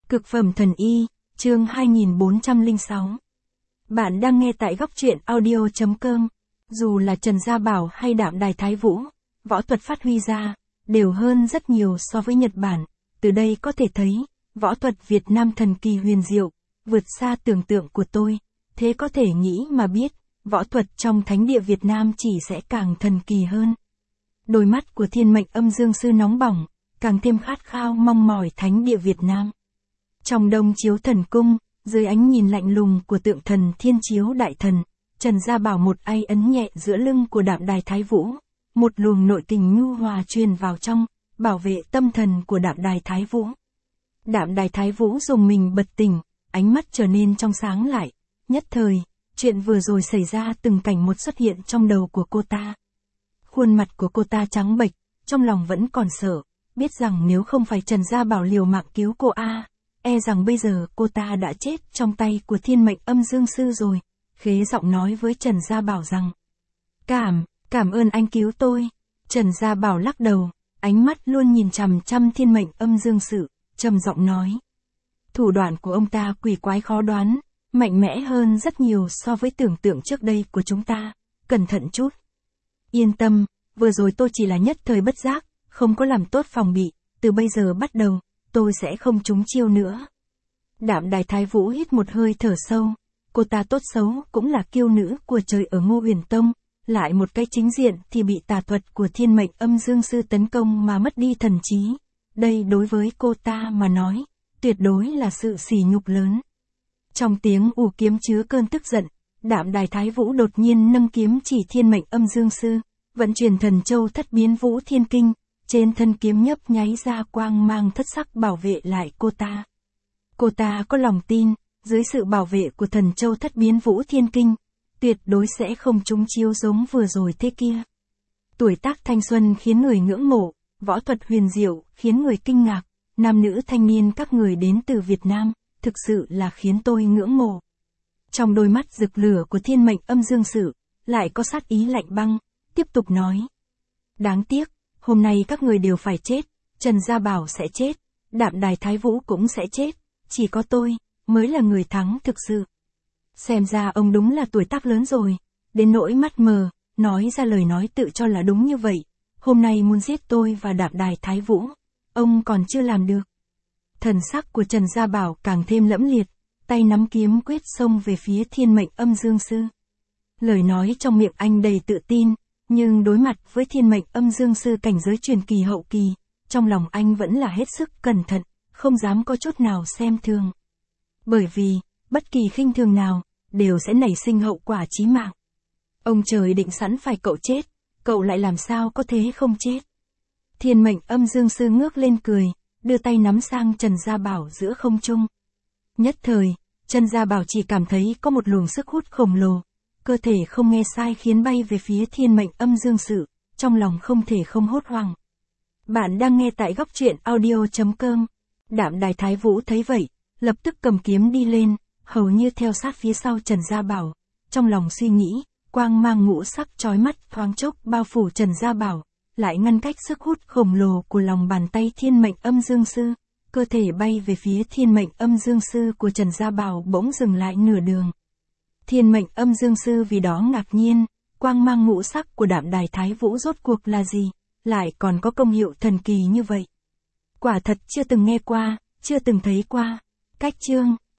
Cực phẩm thần y, chương 2406. Bạn đang nghe tại góc truyện audio.com. Dù là Trần Gia Bảo hay Đạm Đài Thái Vũ, võ thuật phát huy ra, đều hơn rất nhiều so với Nhật Bản. Từ đây có thể thấy, võ thuật Việt Nam thần kỳ huyền diệu, vượt xa tưởng tượng của tôi. Thế có thể nghĩ mà biết, võ thuật trong thánh địa Việt Nam chỉ sẽ càng thần kỳ hơn. Đôi mắt của Thiên Mệnh Âm Dương Sư nóng bỏng, càng thêm khát khao mong mỏi thánh địa Việt Nam. Trong Đông Chiếu Thần Cung, dưới ánh nhìn lạnh lùng của tượng thần Thiên Chiếu Đại Thần, Trần Gia Bảo một tay ấn nhẹ giữa lưng của Đạm Đài Thái Vũ, một luồng nội kình nhu hòa truyền vào trong, bảo vệ tâm thần của Đạm Đài Thái Vũ. Đạm Đài Thái Vũ dùng mình bật tỉnh, ánh mắt trở nên trong sáng lại, nhất thời, chuyện vừa rồi xảy ra từng cảnh một xuất hiện trong đầu của cô ta. Khuôn mặt của cô ta trắng bệch, trong lòng vẫn còn sợ, biết rằng nếu không phải Trần Gia Bảo liều mạng cứu cô e rằng bây giờ cô ta đã chết trong tay của Thiên Mệnh Âm Dương Sư rồi. Khế giọng nói với Trần Gia Bảo rằng, cảm ơn anh cứu tôi. Trần Gia Bảo lắc đầu, ánh mắt luôn nhìn chằm chằm Thiên Mệnh Âm Dương Sư, trầm giọng nói. Thủ đoạn của ông ta quỷ quái khó đoán, mạnh mẽ hơn rất nhiều so với tưởng tượng trước đây của chúng ta, cẩn thận chút. Yên tâm, vừa rồi tôi chỉ là nhất thời bất giác, không có làm tốt phòng bị, từ bây giờ bắt đầu, tôi sẽ không trúng chiêu nữa. Đạm Đài Thái Vũ hít một hơi thở sâu, cô ta tốt xấu cũng là kiêu nữ của trời ở Ngô Huyền Tông, lại một cái chính diện thì bị tà thuật của Thiên Mệnh Âm Dương Sư tấn công mà mất đi thần trí. Đây đối với cô ta mà nói, tuyệt đối là sự sỉ nhục lớn. Trong tiếng ù kiếm chứa cơn tức giận, Đạm Đài Thái Vũ đột nhiên nâng kiếm chỉ Thiên Mệnh Âm Dương Sư, vận chuyển thần châu Thất Biến Vũ Thiên Kinh, trên thân kiếm nhấp nháy ra quang mang thất sắc bảo vệ lại cô ta. Cô ta có lòng tin, dưới sự bảo vệ của thần châu Thất Biến Vũ Thiên Kinh, tuyệt đối sẽ không trúng chiêu giống vừa rồi thế kia. Tuổi tác thanh xuân khiến người ngưỡng mộ, võ thuật huyền diệu khiến người kinh ngạc, nam nữ thanh niên các người đến từ Việt Nam, thực sự là khiến tôi ngưỡng mộ. Trong đôi mắt rực lửa của Thiên Mệnh Âm Dương Sư, lại có sát ý lạnh băng, tiếp tục nói. Đáng tiếc, hôm nay các người đều phải chết, Trần Gia Bảo sẽ chết, Đạm Đài Thái Vũ cũng sẽ chết, chỉ có tôi, mới là người thắng thực sự. Xem ra ông đúng là tuổi tác lớn rồi, đến nỗi mắt mờ, nói ra lời nói tự cho là đúng như vậy, hôm nay muốn giết tôi và Đạm Đài Thái Vũ, ông còn chưa làm được. Thần sắc của Trần Gia Bảo càng thêm lẫm liệt, tay nắm kiếm quyết xông về phía Thiên Mệnh Âm Dương Sư. Lời nói trong miệng anh đầy tự tin, nhưng đối mặt với Thiên Mệnh Âm Dương Sư cảnh giới truyền kỳ hậu kỳ, trong lòng anh vẫn là hết sức cẩn thận, không dám có chút nào xem thường. Bởi vì, bất kỳ khinh thường nào, đều sẽ nảy sinh hậu quả chí mạng. Ông trời định sẵn phải cậu chết, cậu lại làm sao có thế không chết. Thiên Mệnh Âm Dương Sư ngước lên cười, đưa tay nắm sang Trần Gia Bảo giữa không trung. Nhất thời, Trần Gia Bảo chỉ cảm thấy có một luồng sức hút khổng lồ, cơ thể không nghe sai khiến bay về phía Thiên Mệnh Âm Dương Sư, trong lòng không thể không hốt hoảng. Bạn đang nghe tại góc truyện audio.com. Đạm Đài Thái Vũ thấy vậy, lập tức cầm kiếm đi lên, hầu như theo sát phía sau Trần Gia Bảo, trong lòng suy nghĩ, quang mang ngũ sắc chói mắt thoáng chốc bao phủ Trần Gia Bảo, lại ngăn cách sức hút khổng lồ của lòng bàn tay Thiên Mệnh Âm Dương Sư, cơ thể bay về phía Thiên Mệnh Âm Dương Sư của Trần Gia Bảo bỗng dừng lại nửa đường. Thiên Mệnh Âm Dương Sư vì đó ngạc nhiên, quang mang ngũ sắc của Đạm Đài Thái Vũ rốt cuộc là gì, lại còn có công hiệu thần kỳ như vậy. Quả thật chưa từng nghe qua, chưa từng thấy qua. Cách chương